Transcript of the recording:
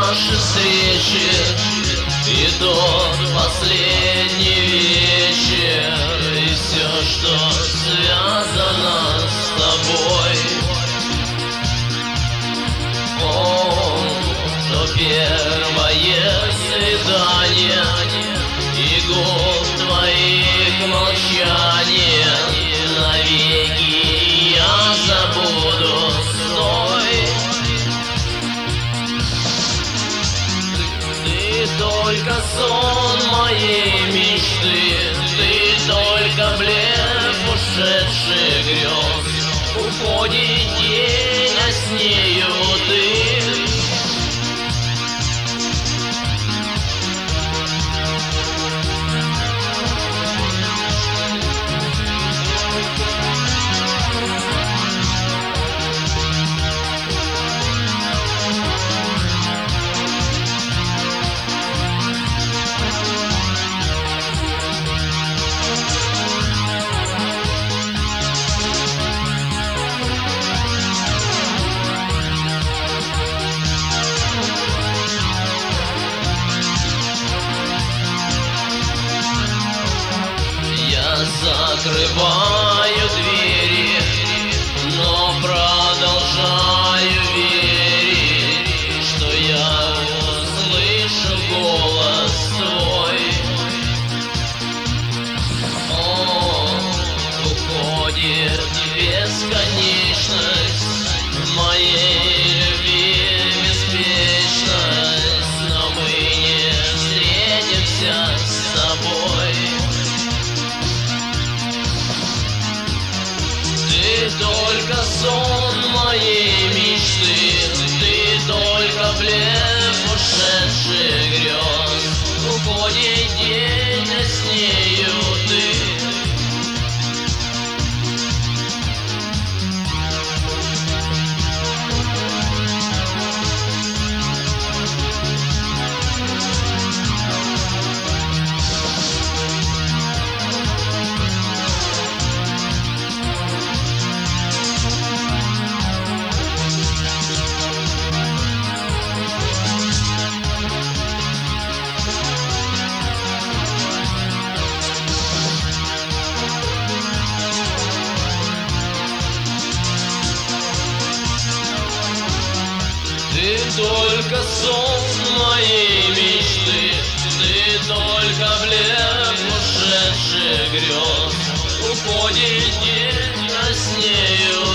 наши встречи и тот последний вечер, и все, что связано с тобой. О, то первое свидание и губ твоих молчание навеки я забуду. Стой, ты только сон моей мечты, ты только блеф ушедших грез. Уходит день, а с нею ты. Закрываю двери, но продолжаю верить, что я услышу голос твой. О, уходит бесконечность моей любви, беспечность, но мы не встретимся с тобой. Ты только сон моей мечты, ты только блеф ушедших грез. Уходит день, а с нею ты. Ты только сон моей мечты, ты только блеф ушедших грез. Уходит день, а с нею